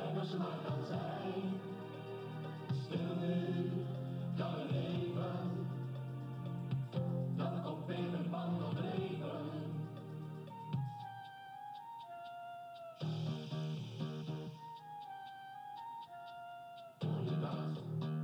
blij als je maar kan zijn. Stil nu, kan er even. Dan komt Peterman nog even. Hoor je dat?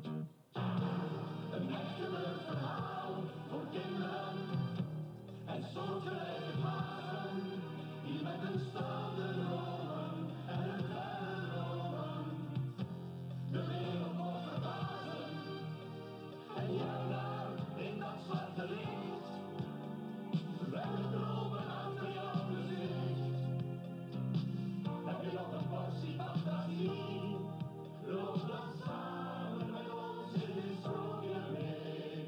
Een echte leuk verhaal voor kinderen. En soortgelijke plaatsen die met een staande dromen en een verre dromen de wereld mocht verbazen. En jij daar in dat zwarte licht, verre dromen uit voor jouw gezicht. Heb je nog een portie fantasie? Loop dan samen met ons in dit sprookje mee.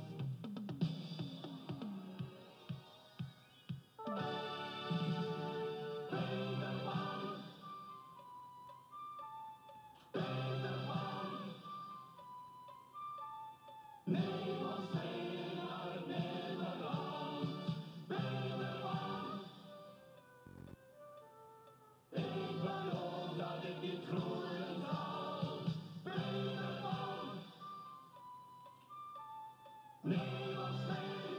Nederlands mee naar het Nederland. Peterman. Ik beloof dat ik niet groeien zal. Peterman. Nederlands mee.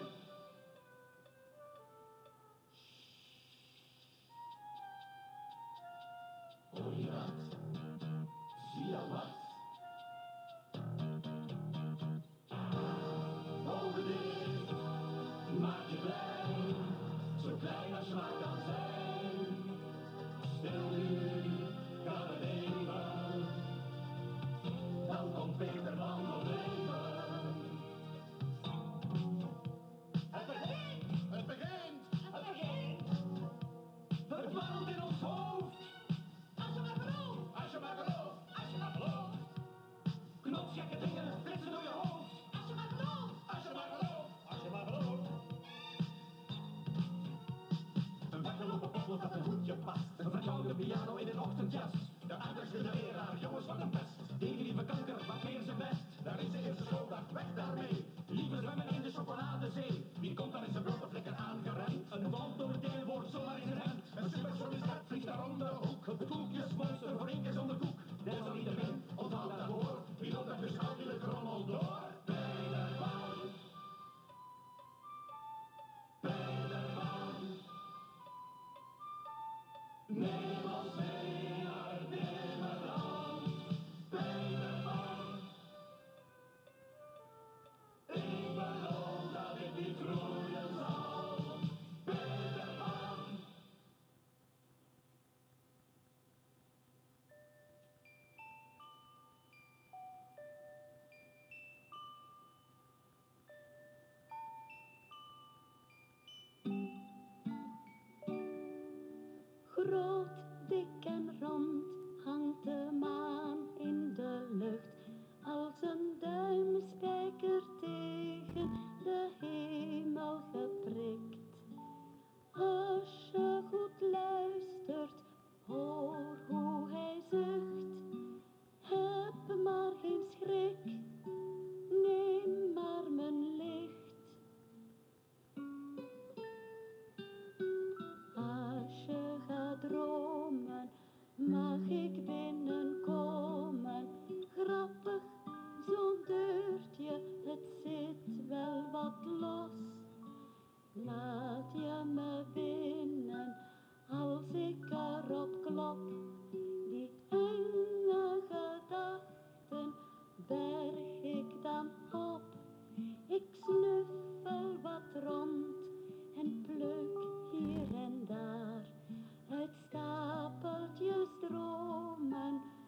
Hoor je dat? Zie je wat? Ogen dicht, maak je blij, zo klein als je maar kan zijn. Stil nu, kan het even, dan komt Peterman nog even. Het begint, het begint, het begint. Het warrelt in ons hoofd. Als je maar gelooft, als je maar gelooft, als je maar gelooft. Knopsgekke dingen flitsen door je hoofd. Als je maar gelooft, als je maar gelooft, als je maar gelooft. Een weggelopen poppel dat een hoedje past. Een vertrouwde piano in een ochtendjas. De aardigste leraar, jongens van een pest. Tegen lieve kanker, wat meer zijn best. Daar is de eerste schooldag, weg daarmee. Liever zwemmen in de chocoladezee. Wie komt dan in zijn blote flikker aangerend? Een bal door het deelwoord zomaar in zijn hemd. Een supersollicitaat vliegt daar om de hoek. Het koekjesmonster voor één keer zonder koek. Desalniettemin, onthoud daarvoor. Wie loopt er dus oudelijk rommel door? Peterman. Peterman. Nederlands mee naar het Nederland. Peterman. Ik beloof dat ik niet groeien zal. Peterman. Groot, dik en rond hangt de maan in de lucht, als een duimspijker tegen de hemel geprikt. Als je goed luistert, hoor hoe hij zucht. Heb maar geen schrik, neem maar mijn licht. Als je gaat dromen, mag ik binnenkomen. Grappig, zo'n deurtje, het zit wel wat los. Laat je me binnen, als ik erop klop. Die enge gedachten berg ik dan op. Ik snuffel wat rond en pluk hier en daar uit stapeltjes dromen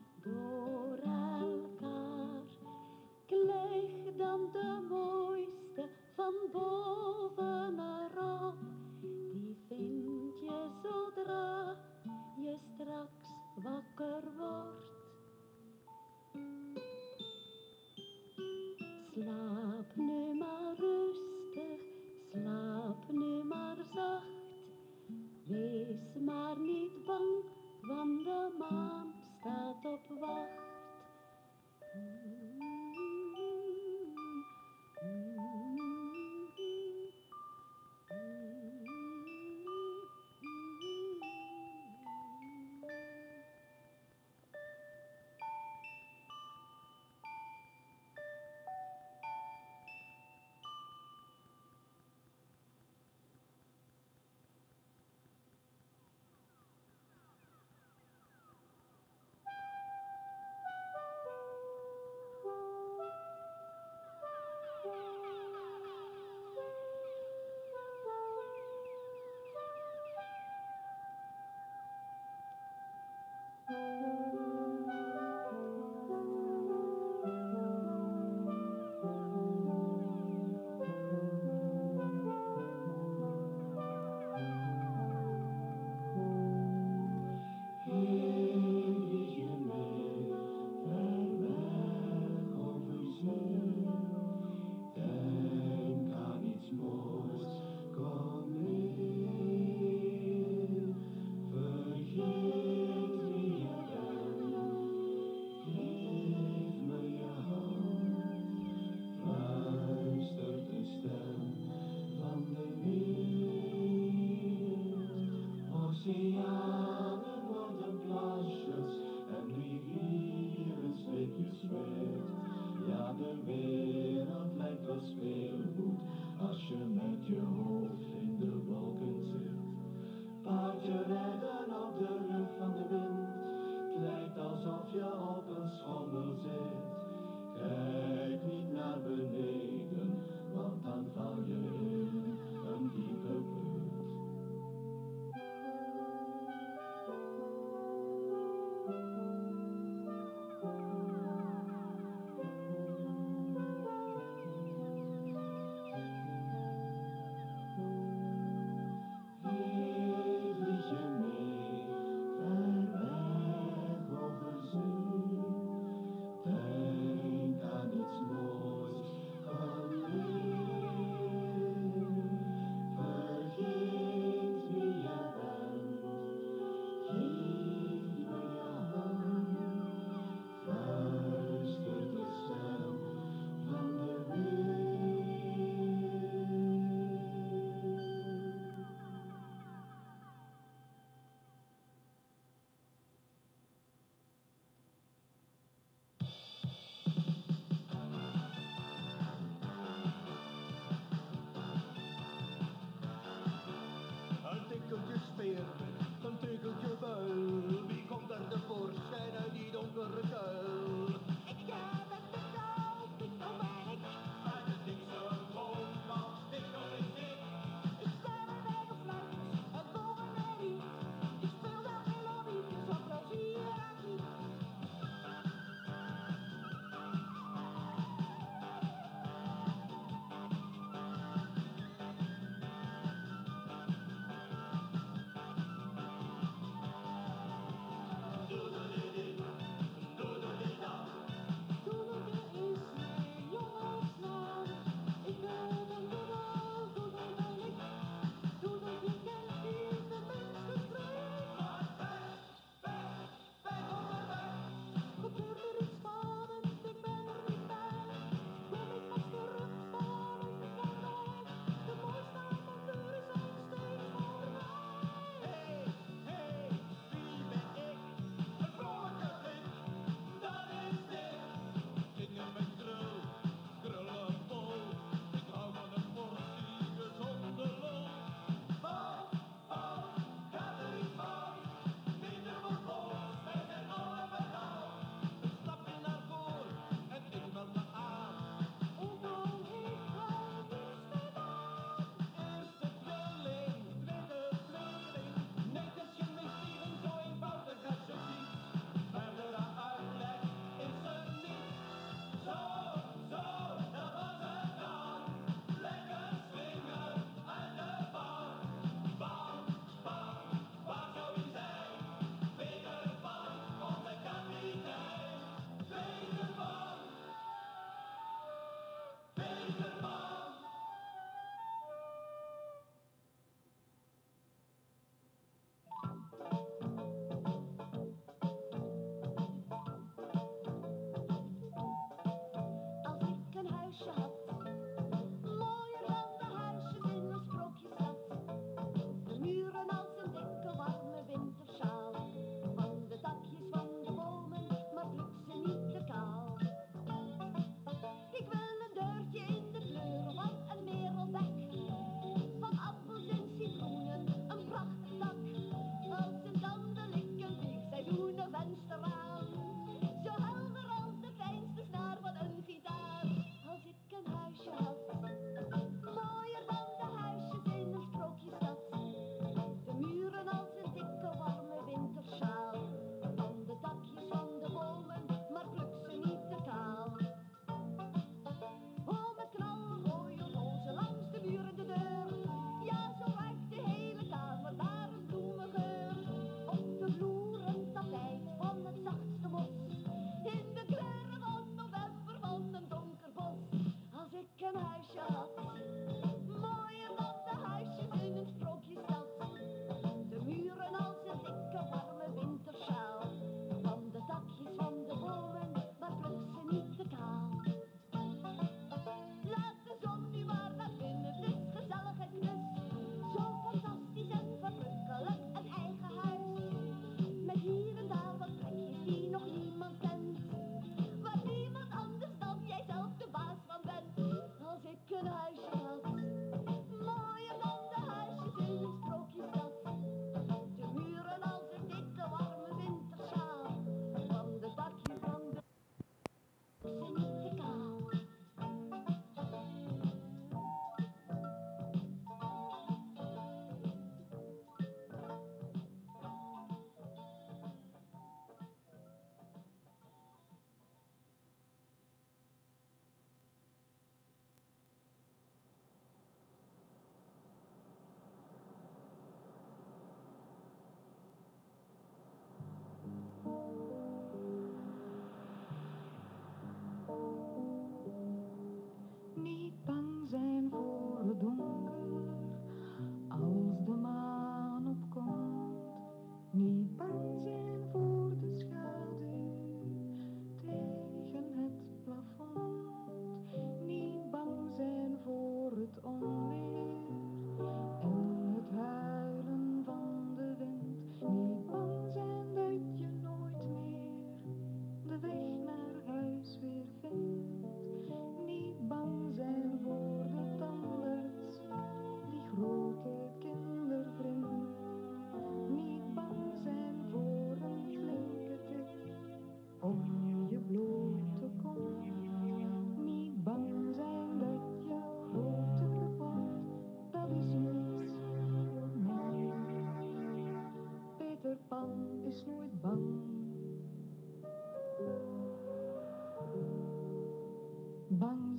girl. Ik heb het niet zo ben ik. Maar het is zo gewoon, want ik nog eens ik. Ik speel een eigen fluitjes en volgen mij niet. Ik speel wel melodietjes op plezier en niet.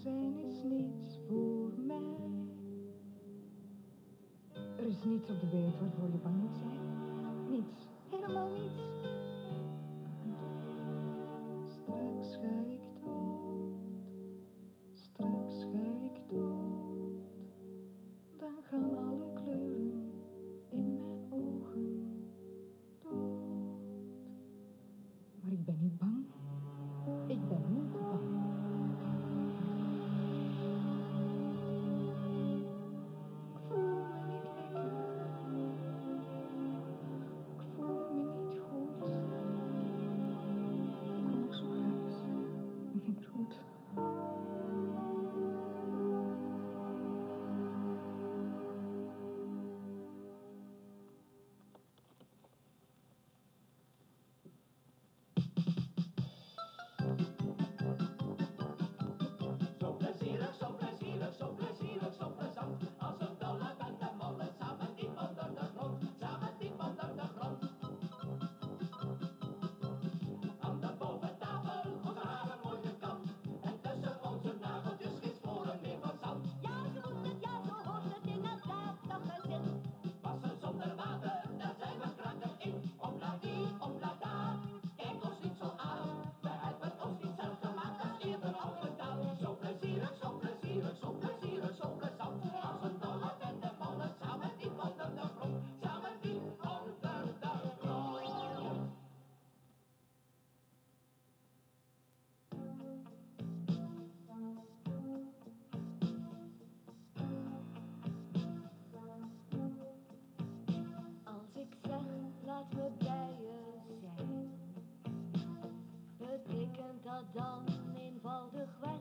zijn is niets voor mij. Er is niets op de wereld waarvoor je bang moet zijn. Niets. Helemaal niets. Straks ga ik dood. Straks ga ik dood. Dan gaan alle kleuren in mijn ogen dood. Maar ik ben niet bang. Ik ben niet bang. Ik voel me niet lekker. Ik voel me niet goed. Ik kom ook zo huis. Niet goed. Zo plezierig, zo plezierig, zo plezierig, zo plezant. Als een dolle bendemolen samen diep onder de grond, samen diep onder de grond. Aan de boventafel onze haren mooi gekamd. En tussen onze nageltjes geen sporen meer van zand. Ja, zo moet het, ja, zo hoort het inderdaad nog gezin. Wassen zonder water, daar zijn we krakken in. Oplada, kijk ons niet zo aan. We hebben ons niet zelf gemaakt, dat is eerder al gedaan. Zo plezierig, zo plezierig, zo plezierig, zo plezant. Als een dolle bendemolen samen diep onder de grond, samen diep onder de grond. Als ik zeg, laat me bij je zijn, betekent dat dan eenvoudigweg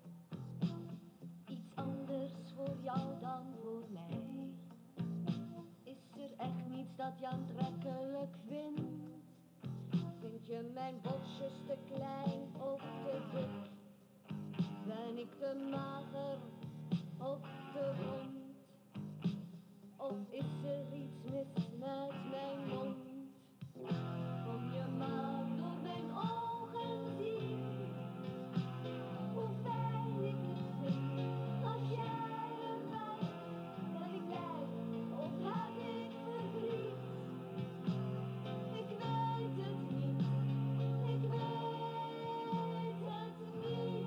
iets anders voor jou dan voor mij? Is er echt niets dat je aantrekkelijk vindt? Vind je mijn borstjes te klein of te dik? Ben ik te mager of te rond? Of is er iets mis met mijn mond? Kom je maar door mijn ogen zien hoe fijn ik het vind als jij er bent. Ben ik blij of heb ik verdriet? Ik weet het niet, ik weet het niet.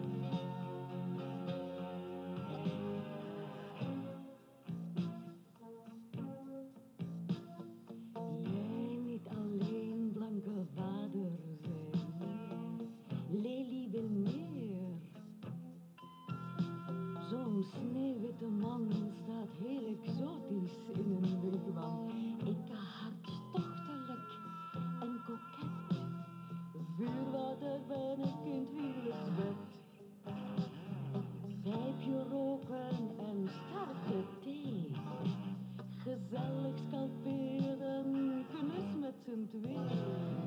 Jij niet alleen blanke vader zijn, Lely wil meer. Zo'n sneeuwwitte man staat heel exotisch in een wigwam. Ik hartstochtelijk en koket, vuurwater ben ik in het huwelijksbed. Pijpje roken en sterke thee, gezellig scalperen, knus met z'n tweeën.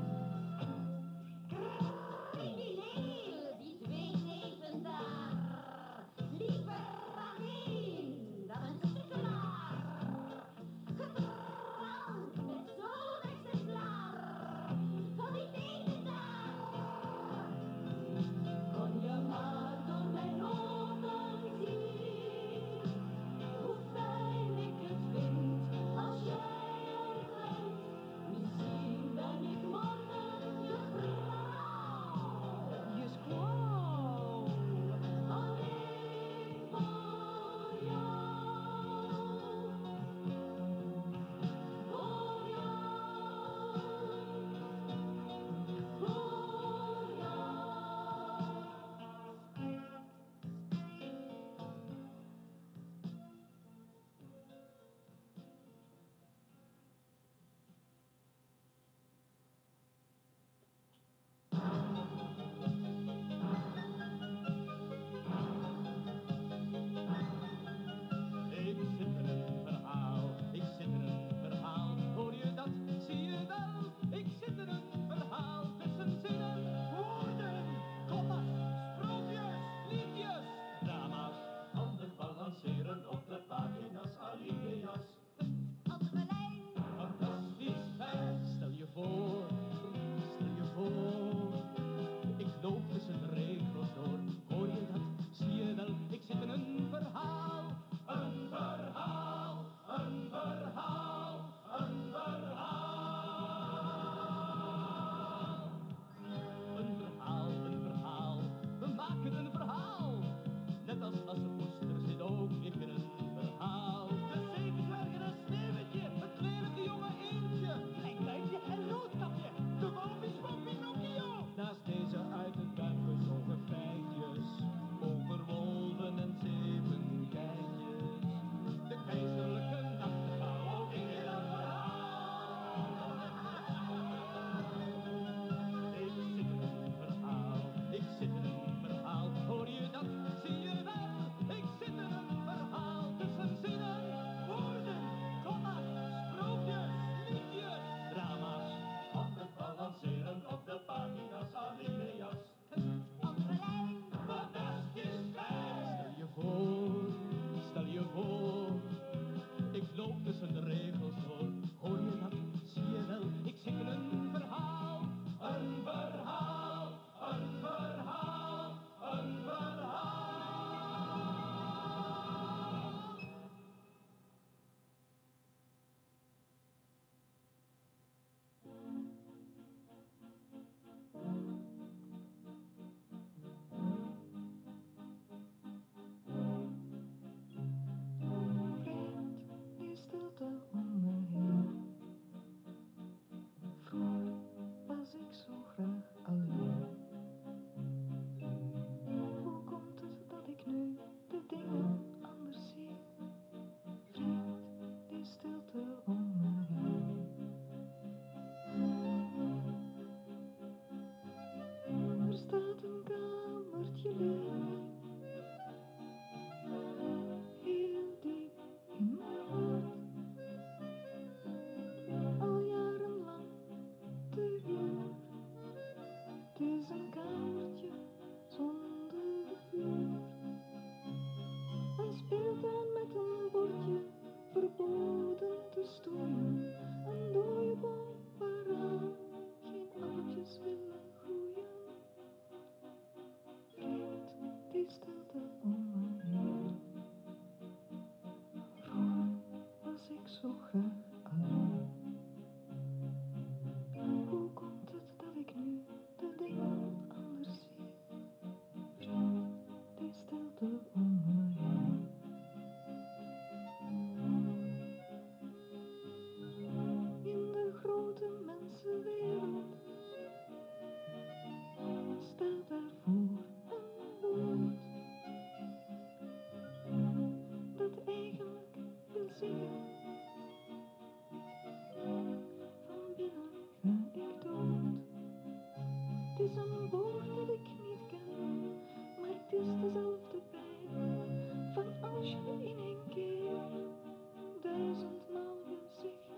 Die twee neven daar, liever alleen dan een stikkelaar. Getrouwd met zo'n exemplaar van die neven daar. een woord dat ik niet ken, maar het is dezelfde pijn van als je in één keer 1000-maal wil zeggen.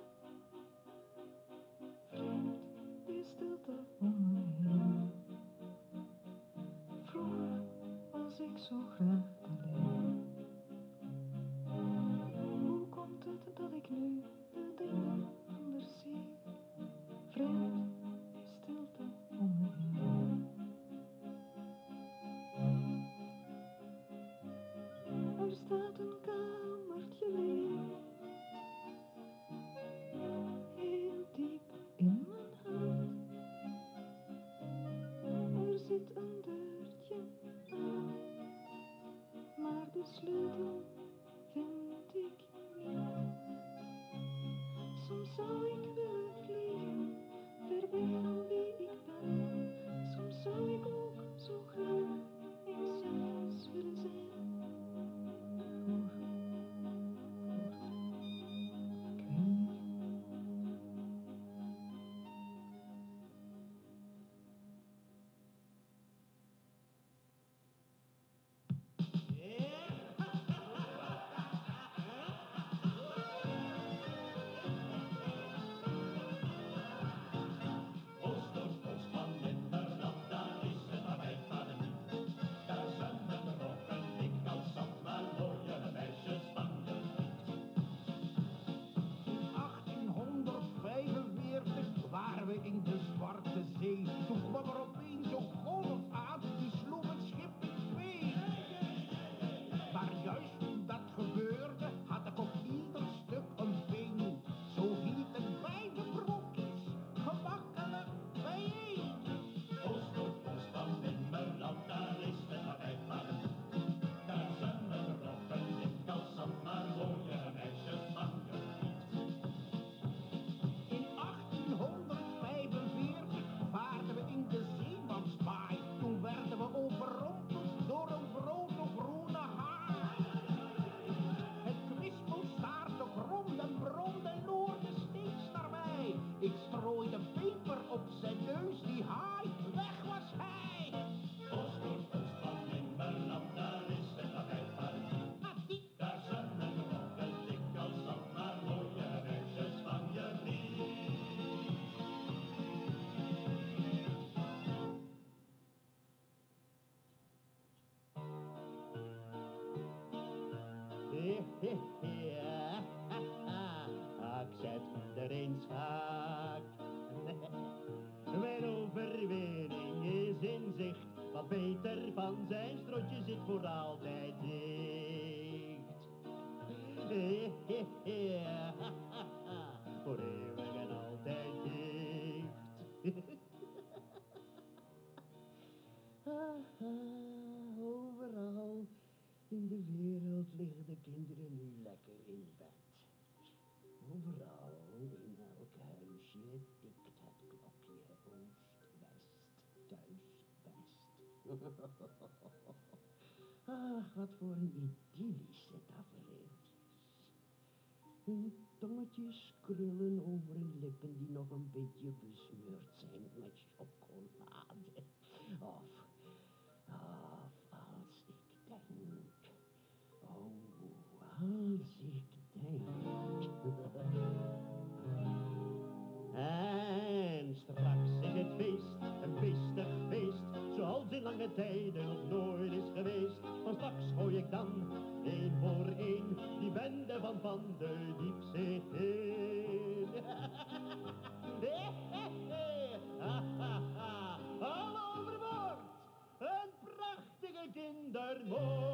Vreemd, die stilte om me heen. Vroeger was ik zo graag alleen. Hoe komt het dat ik nu de dingen anders zie? Vreemd, die stilte om me heen. Er staat een kamertje leeg, heel diep in mijn hart. Er zit een deurtje aan, maar de sleutel vind ik niet. Soms zou ik willen vliegen, ver weg van wie ik ben. Soms zou ik ook zo graag eens zelfs willen zijn. Ik weet niet. Oost van Limmerland, daar is het maar bij van het niet. Daar zwemmen de rokken dikwijls zat, maar mooie meisjes van je niet. In 1845 waren we in de Zwarte Zee. Toen kwam er opeens een golf aan, die sloeg het schip in twee. Maar juist toen dat gebeurde, had ik op ieder stuk een been. Zo hielden beide brokjes gemakkelijk bijeen. Oost van Limmerland, daar is het maar bij van het niet. Daar zwemmen de rokken dikwijls zat, maar mooie meisjes van je niet. In 1845 vaarden we in de Zeemansbaai. Toen werden we overrompeld door een grote groene haai. Het kwispelstaartte gromde en bromde en loerde steeds naar mij. Ik strooide peper op zijn neus, die haai, weg was hij. Oost van Limmerland, daar is het maar bij van het niet. Daar zwemmen de rokken dikwijls zat, maar mooie meisjes van je niet. Ja, ik zet iedereen schaak. Mijn overwinning is in zicht. Wat beter van zijn strotje zit voor altijd dicht. Ja, voor eeuwig en altijd dicht. Overal in de wereld liggen de kinderen nu lekker in bed. Overal, in elk huisje, tikt het klokje oost, west, thuis, best. Ach, wat voor een idyllische tafereeltjes. Hun tongetjes krullen over hun lippen die nog een beetje besmeurd zijn met chocolade. Of als ik denk, als ik denk. En straks is het feest, een feestig feest, zoals in lange tijden nog nooit is geweest. Want straks gooi ik dan, één voor één, die bende van de diepzee heen. Al overboord, een prachtige kindermoord.